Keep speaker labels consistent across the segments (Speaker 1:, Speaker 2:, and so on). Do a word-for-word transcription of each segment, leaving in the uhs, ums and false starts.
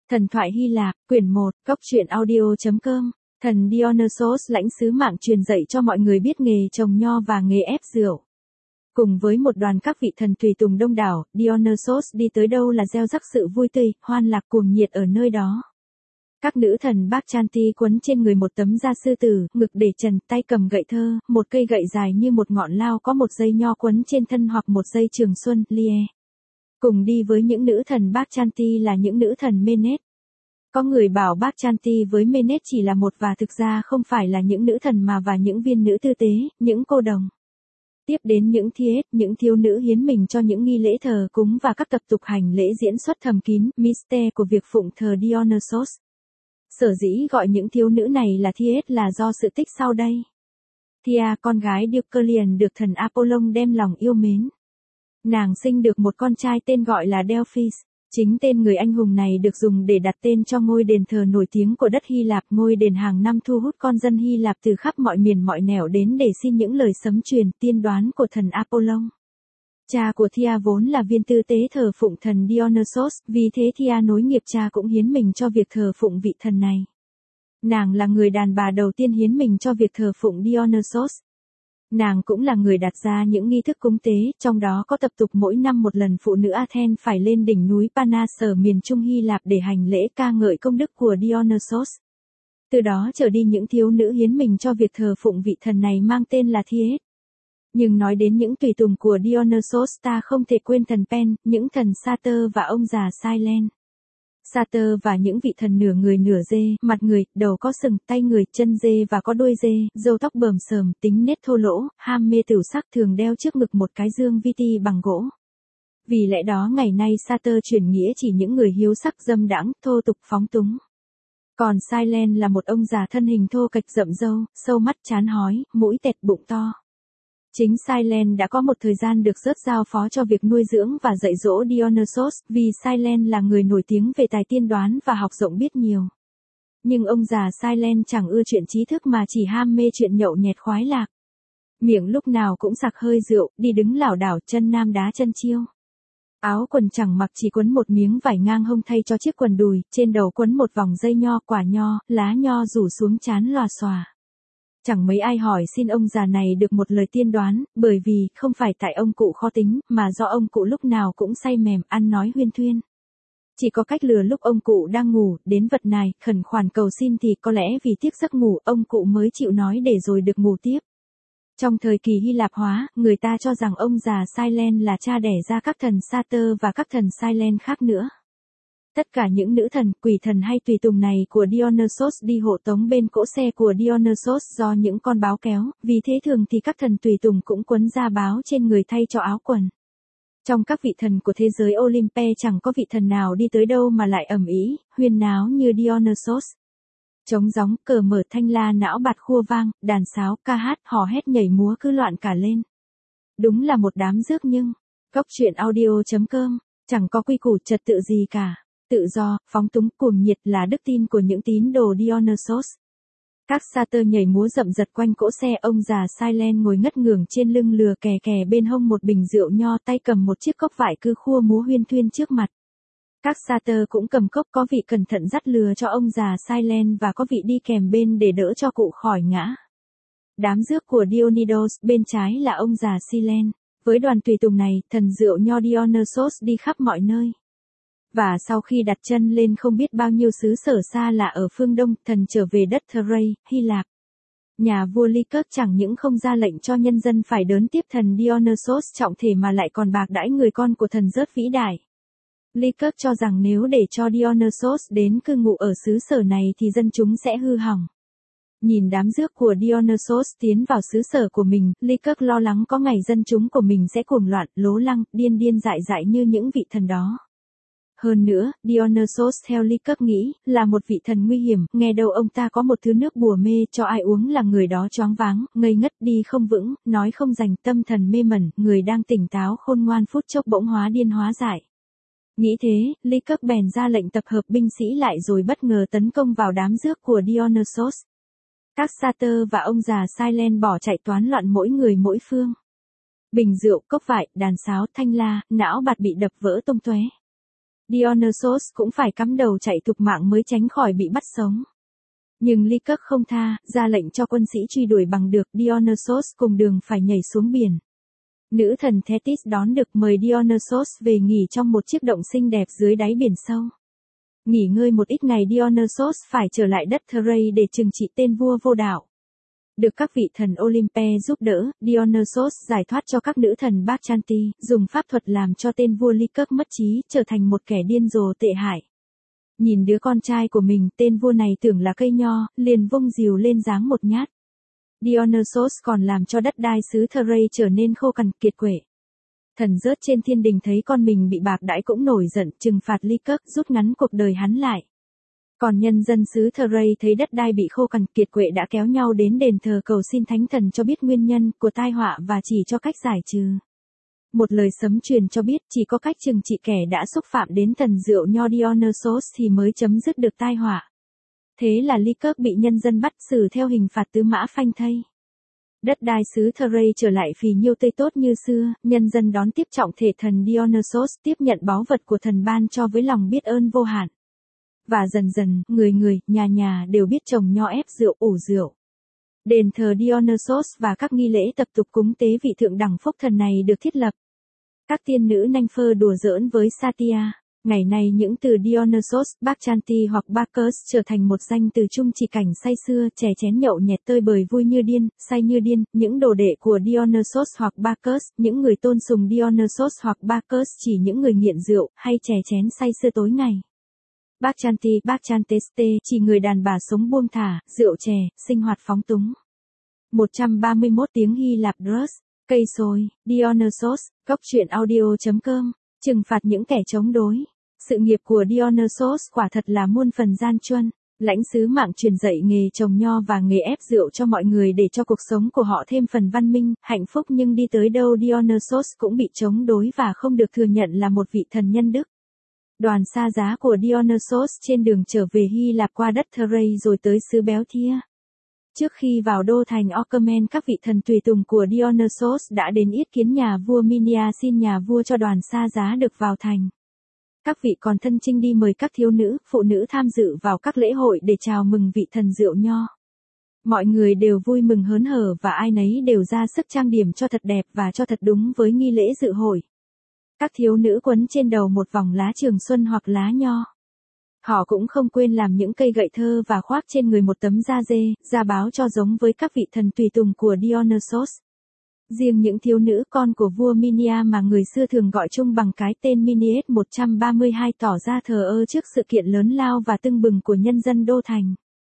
Speaker 1: Thần thoại Hy Lạp, quyển một, cốc truyện audio.com. Thần Dionysos lãnh sứ mạng truyền dạy cho mọi người biết nghề trồng nho và nghề ép rượu. Cùng với một đoàn các vị thần tùy tùng đông đảo, Dionysos đi tới đâu là gieo rắc sự vui tươi, hoan lạc cuồng nhiệt ở nơi đó. Các nữ thần Bachanti quấn trên người một tấm da sư tử, ngực để trần, tay cầm gậy thơ, một cây gậy dài như một ngọn lao có một dây nho quấn trên thân hoặc một dây trường xuân, lie. Cùng đi với những nữ thần Bachanti là những nữ thần Menes. Có người bảo Bachanti với Menes chỉ là một và thực ra không phải là những nữ thần mà và những viên nữ tư tế, những cô đồng. Tiếp đến những Thiết, những thiếu nữ hiến mình cho những nghi lễ thờ cúng và các tập tục hành lễ diễn xuất thầm kín, mystere của việc phụng thờ Dionysos. Sở dĩ gọi những thiếu nữ này là Thiết là do sự tích sau đây. Thea, con gái Deucalion được thần Apollon đem lòng yêu mến. Nàng sinh được một con trai tên gọi là Delphis. Chính tên người anh hùng này được dùng để đặt tên cho ngôi đền thờ nổi tiếng của đất Hy Lạp. Ngôi đền hàng năm thu hút con dân Hy Lạp từ khắp mọi miền mọi nẻo đến để xin những lời sấm truyền tiên đoán của thần Apollon. Cha của Thea vốn là viên tư tế thờ phụng thần Dionysos, vì thế Thea nối nghiệp cha cũng hiến mình cho việc thờ phụng vị thần này. Nàng là người đàn bà đầu tiên hiến mình cho việc thờ phụng Dionysos. Nàng cũng là người đặt ra những nghi thức cúng tế, trong đó có tập tục mỗi năm một lần phụ nữ Athens phải lên đỉnh núi Panas ở miền Trung Hy Lạp để hành lễ ca ngợi công đức của Dionysos. Từ đó trở đi những thiếu nữ hiến mình cho việc thờ phụng vị thần này mang tên là Thiết. Nhưng nói đến những tùy tùng của Dionysos ta không thể quên thần Pen, những thần Satyr và ông già Silene. Satyr và những vị thần nửa người nửa dê, mặt người, đầu có sừng, tay người, chân dê và có đuôi dê, râu tóc bờm sờm, tính nết thô lỗ, ham mê tửu sắc thường đeo trước ngực một cái dương vi ti bằng gỗ. Vì lẽ đó ngày nay Satyr chuyển nghĩa chỉ những người hiếu sắc dâm đãng, thô tục phóng túng. Còn Silene là một ông già thân hình thô kệch rậm râu, sâu mắt chán hói, mũi tẹt bụng to. Chính Silene đã có một thời gian được rớt giao phó cho việc nuôi dưỡng và dạy dỗ Dionysos, vì Silene là người nổi tiếng về tài tiên đoán và học rộng biết nhiều. Nhưng ông già Silene chẳng ưa chuyện trí thức mà chỉ ham mê chuyện nhậu nhẹt khoái lạc. Miệng lúc nào cũng sặc hơi rượu, đi đứng lảo đảo, chân nam đá chân chiêu. Áo quần chẳng mặc chỉ quấn một miếng vải ngang hông thay cho chiếc quần đùi, trên đầu quấn một vòng dây nho, quả nho, lá nho rủ xuống trán lòa xòa. Chẳng mấy ai hỏi xin ông già này được một lời tiên đoán, bởi vì không phải tại ông cụ khó tính, mà do ông cụ lúc nào cũng say mềm, ăn nói huyên thuyên. Chỉ có cách lừa lúc ông cụ đang ngủ, đến vật này, khẩn khoản cầu xin thì có lẽ vì tiếc giấc ngủ, ông cụ mới chịu nói để rồi được ngủ tiếp. Trong thời kỳ Hy Lạp hóa, người ta cho rằng ông già Silene là cha đẻ ra các thần Satyr và các thần Silene khác nữa. Tất cả những nữ thần, quỷ thần hay tùy tùng này của Dionysos đi hộ tống bên cỗ xe của Dionysos do những con báo kéo, vì thế thường thì các thần tùy tùng cũng quấn da báo trên người thay cho áo quần. Trong các vị thần của thế giới Olympe chẳng có vị thần nào đi tới đâu mà lại ầm ĩ, huyên náo như Dionysos. Trống gióng, cờ mở, thanh la não bạt khua vang, đàn sáo, ca hát, hò hét nhảy múa cứ loạn cả lên. Đúng là một đám rước nhưng, cốc truyện audio.com, chẳng có quy củ trật tự gì cả. Tự do, phóng túng, cuồng nhiệt là đức tin của những tín đồ Dionysos. Các Satyr nhảy múa rậm rật quanh cỗ xe, ông già Silene ngồi ngất ngưởng trên lưng lừa kè kè bên hông một bình rượu nho, tay cầm một chiếc cốc vải cứ khua múa huyên thuyên trước mặt. Các Satyr cũng cầm cốc, có vị cẩn thận dắt lừa cho ông già Silene và có vị đi kèm bên để đỡ cho cụ khỏi ngã. Đám rước của Dionysos bên trái là ông già Silene. Với đoàn tùy tùng này, thần rượu nho Dionysos đi khắp mọi nơi. Và sau khi đặt chân lên không biết bao nhiêu xứ sở xa lạ ở phương Đông, thần trở về đất Thrace, Hy Lạp. Nhà vua Lycurgus chẳng những không ra lệnh cho nhân dân phải đón tiếp thần Dionysos trọng thể mà lại còn bạc đãi người con của thần rớt vĩ đại. Lycurgus cho rằng nếu để cho Dionysos đến cư ngụ ở xứ sở này thì dân chúng sẽ hư hỏng. Nhìn đám rước của Dionysos tiến vào xứ sở của mình, Lycurgus lo lắng có ngày dân chúng của mình sẽ cuồng loạn, lố lăng, điên điên dại dại như những vị thần đó. Hơn nữa, Dionysos theo Lycurgus nghĩ, là một vị thần nguy hiểm, nghe đâu ông ta có một thứ nước bùa mê, cho ai uống là người đó choáng váng, ngây ngất, đi không vững, nói không rành, tâm thần mê mẩn, người đang tỉnh táo khôn ngoan phút chốc bỗng hóa điên hóa dại. Nghĩ thế, Lycurgus bèn ra lệnh tập hợp binh sĩ lại rồi bất ngờ tấn công vào đám rước của Dionysos. Các Satyr và ông già Silene bỏ chạy toán loạn mỗi người mỗi phương. Bình rượu, cốc vải, đàn sáo, thanh la, não bạt bị đập vỡ tung tóe. Dionysos cũng phải cắm đầu chạy thục mạng mới tránh khỏi bị bắt sống. Nhưng Lycurgus không tha, ra lệnh cho quân sĩ truy đuổi bằng được, Dionysos cùng đường phải nhảy xuống biển. Nữ thần Thetis đón được mời Dionysos về nghỉ trong một chiếc động xinh đẹp dưới đáy biển sâu. Nghỉ ngơi một ít ngày Dionysos phải trở lại đất Therae để trừng trị tên vua vô đạo. Được các vị thần Olympe giúp đỡ, Dionysos giải thoát cho các nữ thần Bacchante, dùng pháp thuật làm cho tên vua Lycurgus mất trí, trở thành một kẻ điên rồ tệ hại. Nhìn đứa con trai của mình, tên vua này tưởng là cây nho, liền vung rìu lên giáng một nhát. Dionysos còn làm cho đất đai xứ Therae trở nên khô cằn kiệt quệ. Thần rớt trên thiên đình thấy con mình bị bạc đãi cũng nổi giận, trừng phạt Lycurgus, rút ngắn cuộc đời hắn lại. Còn nhân dân xứ Therae thấy đất đai bị khô cằn kiệt quệ đã kéo nhau đến đền thờ cầu xin thánh thần cho biết nguyên nhân của tai họa và chỉ cho cách giải trừ. Một lời sấm truyền cho biết chỉ có cách trừng trị kẻ đã xúc phạm đến thần rượu nho Dionysos thì mới chấm dứt được tai họa. Thế là Lycurgus bị nhân dân bắt xử theo hình phạt tứ mã phanh thây. Đất đai xứ Therae trở lại phì nhiêu tươi tốt như xưa, nhân dân đón tiếp trọng thể thần Dionysos, tiếp nhận báu vật của thần ban cho với lòng biết ơn vô hạn. Và dần dần, người người, nhà nhà đều biết trồng nho ép rượu ủ rượu. Đền thờ Dionysos và các nghi lễ tập tục cúng tế vị thượng đẳng phúc thần này được thiết lập. Các tiên nữ nanh phơ đùa giỡn với Satia. Ngày nay những từ Dionysos, Bacchante hoặc Bacchus trở thành một danh từ chung chỉ cảnh say sưa, chè chén nhậu nhẹt tơi bời vui như điên, say như điên, những đồ đệ của Dionysos hoặc Bacchus, những người tôn sùng Dionysos hoặc Bacchus chỉ những người nghiện rượu, hay chè chén say sưa tối ngày. Bacchante, Bacchanteste chỉ người đàn bà sống buông thả, rượu chè, sinh hoạt phóng túng. một trăm ba mươi mốt tiếng Hy Lạp Drus, cây sồi, Dionysos, góc truyện audio chấm com. Trừng phạt những kẻ chống đối. Sự nghiệp của Dionysos quả thật là muôn phần gian truân. Lãnh sứ mạng truyền dạy nghề trồng nho và nghề ép rượu cho mọi người để cho cuộc sống của họ thêm phần văn minh, hạnh phúc, nhưng đi tới đâu Dionysos cũng bị chống đối và không được thừa nhận là một vị thần nhân đức. Đoàn xa giá của Dionysos trên đường trở về Hy Lạp qua đất Therae rồi tới xứ Béo Thia. Trước khi vào đô thành Orchomen, các vị thần tùy tùng của Dionysos đã đến yết kiến nhà vua Minia xin nhà vua cho đoàn xa giá được vào thành. Các vị còn thân chinh đi mời các thiếu nữ, phụ nữ tham dự vào các lễ hội để chào mừng vị thần rượu nho. Mọi người đều vui mừng hớn hở và ai nấy đều ra sức trang điểm cho thật đẹp và cho thật đúng với nghi lễ dự hội. Các thiếu nữ quấn trên đầu một vòng lá trường xuân hoặc lá nho. Họ cũng không quên làm những cây gậy thơ và khoác trên người một tấm da dê, da báo cho giống với các vị thần tùy tùng của Dionysos. Riêng những thiếu nữ con của vua Minia mà người xưa thường gọi chung bằng cái tên Miniet một trăm ba mươi hai tỏ ra thờ ơ trước sự kiện lớn lao và tưng bừng của nhân dân đô thành.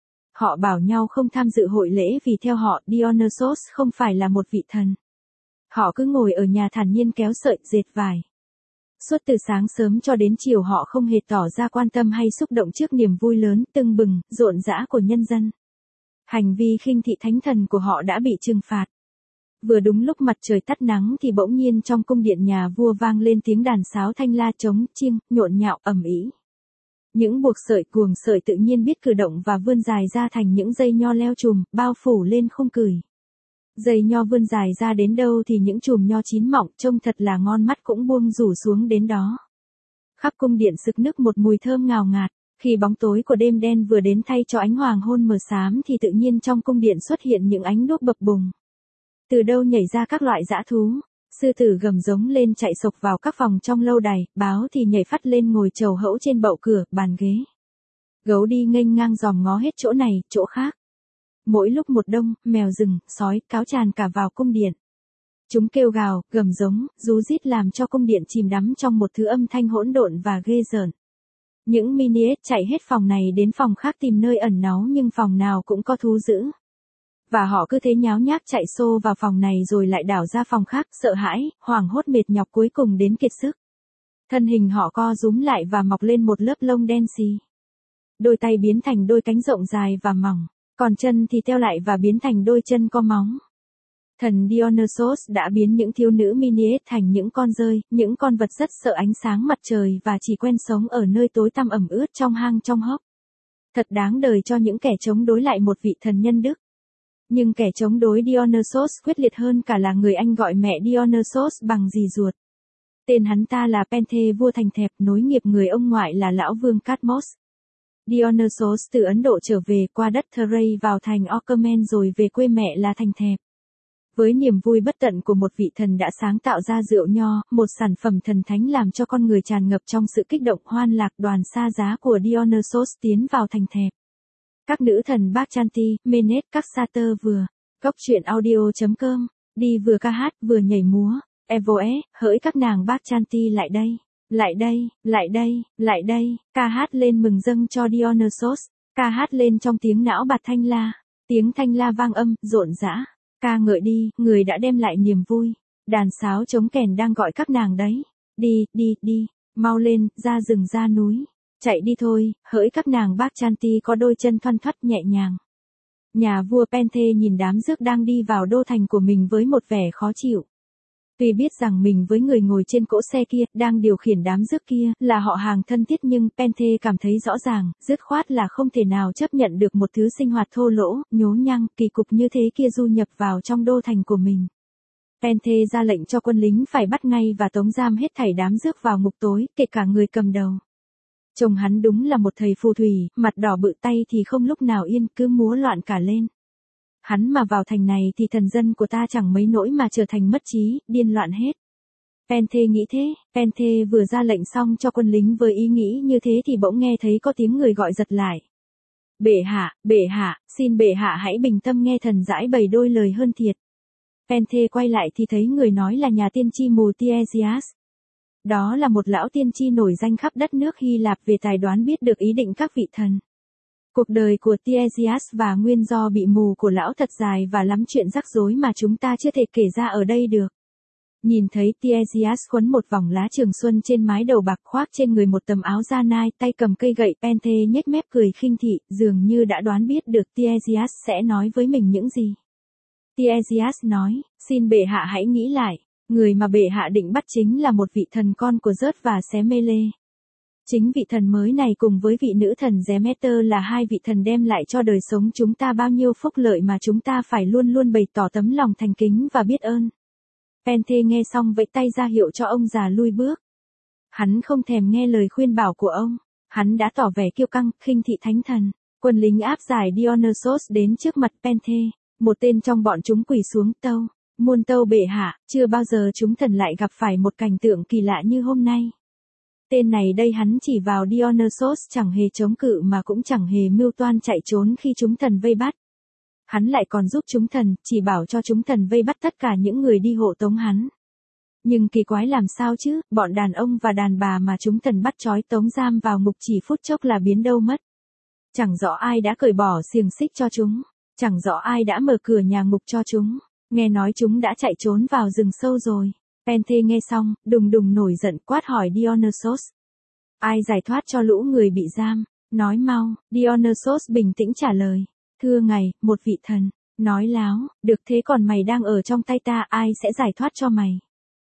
Speaker 1: Họ bảo nhau không tham dự hội lễ vì theo họ Dionysos không phải là một vị thần. Họ cứ ngồi ở nhà thản nhiên kéo sợi dệt vải. Suốt từ sáng sớm cho đến chiều họ không hề tỏ ra quan tâm hay xúc động trước niềm vui lớn, tưng bừng, rộn rã của nhân dân. Hành vi khinh thị thánh thần của họ đã bị trừng phạt. Vừa đúng lúc mặt trời tắt nắng thì bỗng nhiên trong cung điện nhà vua vang lên tiếng đàn sáo thanh la trống chiêng, nhộn nhạo ầm ĩ. Những buộc sợi cuồng sợi tự nhiên biết cử động và vươn dài ra thành những dây nho leo chùm, bao phủ lên khung cửi. Dây nho vươn dài ra đến đâu thì những chùm nho chín mọng trông thật là ngon mắt cũng buông rủ xuống đến đó. Khắp cung điện sực nức một mùi thơm ngào ngạt. Khi bóng tối của đêm đen vừa đến thay cho ánh hoàng hôn mờ xám thì tự nhiên trong cung điện xuất hiện những ánh đuốc bập bùng. Từ đâu nhảy ra các loại dã thú. Sư tử gầm giống lên chạy sộc vào các phòng trong lâu đài, báo thì nhảy phắt lên ngồi chầu hẫu trên bậu cửa, bàn ghế. Gấu đi nghênh ngang dòm ngó hết chỗ này, chỗ khác. Mỗi lúc một đông, mèo rừng, sói, cáo tràn cả vào cung điện. Chúng kêu gào, gầm giống, rú rít làm cho cung điện chìm đắm trong một thứ âm thanh hỗn độn và ghê rợn. Những Miniet chạy hết phòng này đến phòng khác tìm nơi ẩn náu nhưng phòng nào cũng có thú dữ. Và họ cứ thế nháo nhác chạy xô vào phòng này rồi lại đảo ra phòng khác, sợ hãi, hoảng hốt mệt nhọc cuối cùng đến kiệt sức. Thân hình họ co rúm lại và mọc lên một lớp lông đen xì. Đôi tay biến thành đôi cánh rộng dài và mỏng, còn chân thì teo lại và biến thành đôi chân có móng. Thần Dionysos đã biến những thiếu nữ Miniet thành những con dơi, những con vật rất sợ ánh sáng mặt trời và chỉ quen sống ở nơi tối tăm ẩm ướt trong hang trong hốc. Thật đáng đời cho những kẻ chống đối lại một vị thần nhân đức. Nhưng kẻ chống đối Dionysos quyết liệt hơn cả là người anh gọi mẹ Dionysos bằng dì ruột. Tên hắn ta là Penthe vua thành thẹp, nối nghiệp người ông ngoại là lão vương Cadmos. Dionysos từ Ấn Độ trở về qua đất Thrace vào thành Orchomen rồi về quê mẹ là thành thẹp. Với niềm vui bất tận của một vị thần đã sáng tạo ra rượu nho, một sản phẩm thần thánh làm cho con người tràn ngập trong sự kích động hoan lạc, đoàn xa giá của Dionysos tiến vào thành thẹp. Các nữ thần Bachanti, Menes, các satyr vừa. Cốc truyện audio chấm com, đi vừa ca hát vừa nhảy múa. Evoe, hỡi các nàng Bachanti lại đây, lại đây, lại đây, lại đây, ca hát lên mừng dâng cho Dionysos, ca hát lên trong tiếng não bạt thanh la, tiếng thanh la vang âm, rộn rã, ca ngợi đi, người đã đem lại niềm vui, đàn sáo trống kèn đang gọi các nàng đấy, đi, đi, đi, mau lên, ra rừng ra núi, chạy đi thôi, hỡi các nàng Bachanti có đôi chân thoăn thoắt nhẹ nhàng. Nhà vua Penthe nhìn đám rước đang đi vào đô thành của mình với một vẻ khó chịu. Tuy biết rằng mình với người ngồi trên cỗ xe kia, đang điều khiển đám rước kia, là họ hàng thân thiết nhưng Penthe cảm thấy rõ ràng, dứt khoát là không thể nào chấp nhận được một thứ sinh hoạt thô lỗ, nhố nhăng, kỳ cục như thế kia du nhập vào trong đô thành của mình. Penthe ra lệnh cho quân lính phải bắt ngay và tống giam hết thảy đám rước vào ngục tối, kể cả người cầm đầu. Chồng hắn đúng là một thầy phù thủy, mặt đỏ bự tay thì không lúc nào yên, cứ múa loạn cả lên. Hắn mà vào thành này thì thần dân của ta chẳng mấy nỗi mà trở thành mất trí, điên loạn hết. Penthe nghĩ thế, Penthe vừa ra lệnh xong cho quân lính với ý nghĩ như thế thì bỗng nghe thấy có tiếng người gọi giật lại. Bệ hạ, bệ hạ, xin bệ hạ hãy bình tâm nghe thần giải bày đôi lời hơn thiệt. Penthe quay lại thì thấy người nói là nhà tiên tri mù Tiesias. Đó là một lão tiên tri nổi danh khắp đất nước Hy Lạp về tài đoán biết được ý định các vị thần. Cuộc đời của Tiesias và nguyên do bị mù của lão thật dài và lắm chuyện rắc rối mà chúng ta chưa thể kể ra ở đây được. Nhìn thấy Tiesias quấn một vòng lá trường xuân trên mái đầu bạc, khoác trên người một tấm áo da nai, tay cầm cây gậy, Penthe nhếch mép cười khinh thị, dường như đã đoán biết được Tiesias sẽ nói với mình những gì. Tiesias nói, xin bệ hạ hãy nghĩ lại, người mà bệ hạ định bắt chính là một vị thần con của Zeus và Semele. Chính vị thần mới này cùng với vị nữ thần Demeter là hai vị thần đem lại cho đời sống chúng ta bao nhiêu phúc lợi mà chúng ta phải luôn luôn bày tỏ tấm lòng thành kính và biết ơn. Penthe nghe xong vẫy tay ra hiệu cho ông già lui bước. Hắn không thèm nghe lời khuyên bảo của ông, hắn đã tỏ vẻ kiêu căng, khinh thị thánh thần. Quân lính áp giải Dionysos đến trước mặt Penthe, một tên trong bọn chúng quỳ xuống tâu, muôn tâu bệ hạ, chưa bao giờ chúng thần lại gặp phải một cảnh tượng kỳ lạ như hôm nay. Tên này đây hắn chỉ vào Dionysos chẳng hề chống cự mà cũng chẳng hề mưu toan chạy trốn khi chúng thần vây bắt. Hắn lại còn giúp chúng thần, chỉ bảo cho chúng thần vây bắt tất cả những người đi hộ tống hắn. Nhưng kỳ quái làm sao chứ, bọn đàn ông và đàn bà mà chúng thần bắt trói tống giam vào ngục chỉ phút chốc là biến đâu mất. Chẳng rõ ai đã cởi bỏ xiềng xích cho chúng, chẳng rõ ai đã mở cửa nhà ngục cho chúng, nghe nói chúng đã chạy trốn vào rừng sâu rồi. Penthe nghe xong, đùng đùng nổi giận quát hỏi Dionysos. Ai giải thoát cho lũ người bị giam, nói mau. Dionysos bình tĩnh trả lời. Thưa ngài, một vị thần, nói láo, được thế còn mày đang ở trong tay ta, ai sẽ giải thoát cho mày?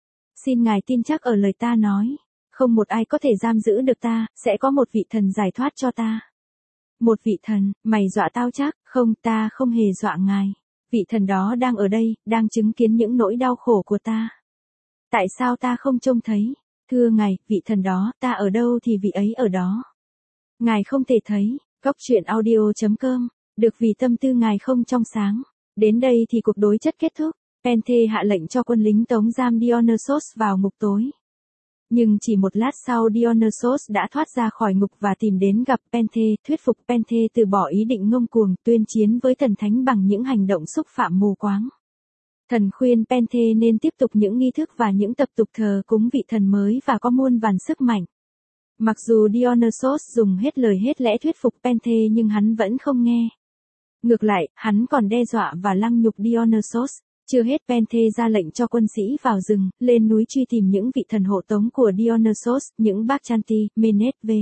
Speaker 1: Xin ngài tin chắc ở lời ta nói, không một ai có thể giam giữ được ta, sẽ có một vị thần giải thoát cho ta. Một vị thần, mày dọa tao chắc, không, ta không hề dọa ngài. Vị thần đó đang ở đây, đang chứng kiến những nỗi đau khổ của ta. Tại sao ta không trông thấy? Thưa ngài, vị thần đó, ta ở đâu thì vị ấy ở đó. Ngài không thể thấy. Cốc truyện audio chấm com, được vì tâm tư ngài không trong sáng. Đến đây thì cuộc đối chất kết thúc. Penthe hạ lệnh cho quân lính tống giam Dionysos vào ngục tối. Nhưng chỉ một lát sau Dionysos đã thoát ra khỏi ngục và tìm đến gặp Penthe, thuyết phục Penthe từ bỏ ý định ngông cuồng, tuyên chiến với thần thánh bằng những hành động xúc phạm mù quáng. Thần khuyên Penthe nên tiếp tục những nghi thức và những tập tục thờ cúng vị thần mới và có muôn vàn sức mạnh. Mặc dù Dionysos dùng hết lời hết lẽ thuyết phục Penthe nhưng hắn vẫn không nghe. Ngược lại, hắn còn đe dọa và lăng nhục Dionysos. Chưa hết, Penthe ra lệnh cho quân sĩ vào rừng, lên núi truy tìm những vị thần hộ tống của Dionysos, những Bachanti, Menes v.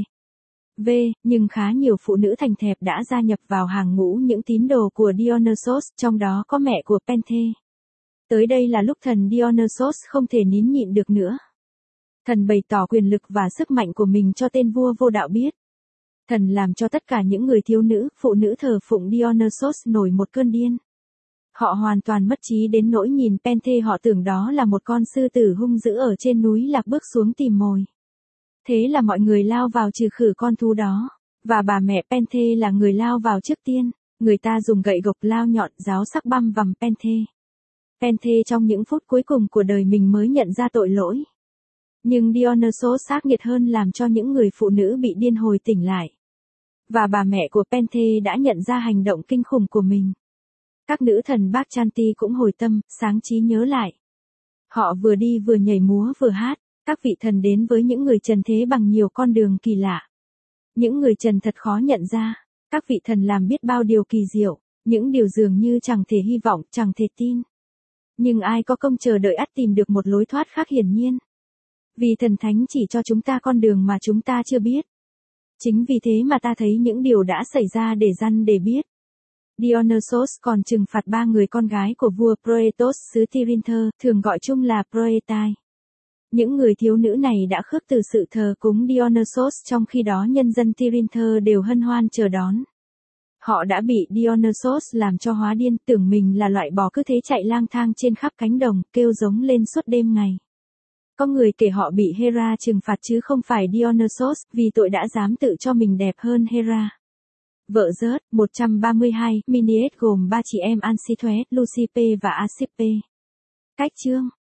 Speaker 1: v. Nhưng khá nhiều phụ nữ thành thẹp đã gia nhập vào hàng ngũ những tín đồ của Dionysos, trong đó có mẹ của Penthe. Tới đây là lúc thần Dionysos không thể nín nhịn được nữa. Thần bày tỏ quyền lực và sức mạnh của mình cho tên vua vô đạo biết. Thần làm cho tất cả những người thiếu nữ, phụ nữ thờ phụng Dionysos nổi một cơn điên. Họ hoàn toàn mất trí đến nỗi nhìn Penthe họ tưởng đó là một con sư tử hung dữ ở trên núi lạc bước xuống tìm mồi. Thế là mọi người lao vào trừ khử con thú đó, và bà mẹ Penthe là người lao vào trước tiên, người ta dùng gậy gộc lao nhọn giáo sắc băm vằm Penthe. Penthe trong những phút cuối cùng của đời mình mới nhận ra tội lỗi. Nhưng Dionysos ác nghiệt hơn làm cho những người phụ nữ bị điên hồi tỉnh lại. Và bà mẹ của Penthe đã nhận ra hành động kinh khủng của mình. Các nữ thần Bachanti cũng hồi tâm, sáng trí nhớ lại. Họ vừa đi vừa nhảy múa vừa hát, các vị thần đến với những người trần thế bằng nhiều con đường kỳ lạ. Những người trần thật khó nhận ra, các vị thần làm biết bao điều kỳ diệu, những điều dường như chẳng thể hy vọng, chẳng thể tin. Nhưng ai có công chờ đợi ắt tìm được một lối thoát khác hiển nhiên. Vì thần thánh chỉ cho chúng ta con đường mà chúng ta chưa biết. Chính vì thế mà ta thấy những điều đã xảy ra để răn để biết. Dionysos còn trừng phạt ba người con gái của vua Proetos xứ Tirinthơ, thường gọi chung là Proetai. Những người thiếu nữ này đã khước từ sự thờ cúng Dionysos, trong khi đó nhân dân Tirinthơ đều hân hoan chờ đón. Họ đã bị Dionysos làm cho hóa điên, tưởng mình là loại bò cứ thế chạy lang thang trên khắp cánh đồng, kêu giống lên suốt đêm ngày. Có người kể họ bị Hera trừng phạt chứ không phải Dionysos, vì tội đã dám tự cho mình đẹp hơn Hera. Vợ rớt, một trăm ba mươi hai, Miniet gồm ba chị em Anxithoe, Lucipe và Asippe. Cách chương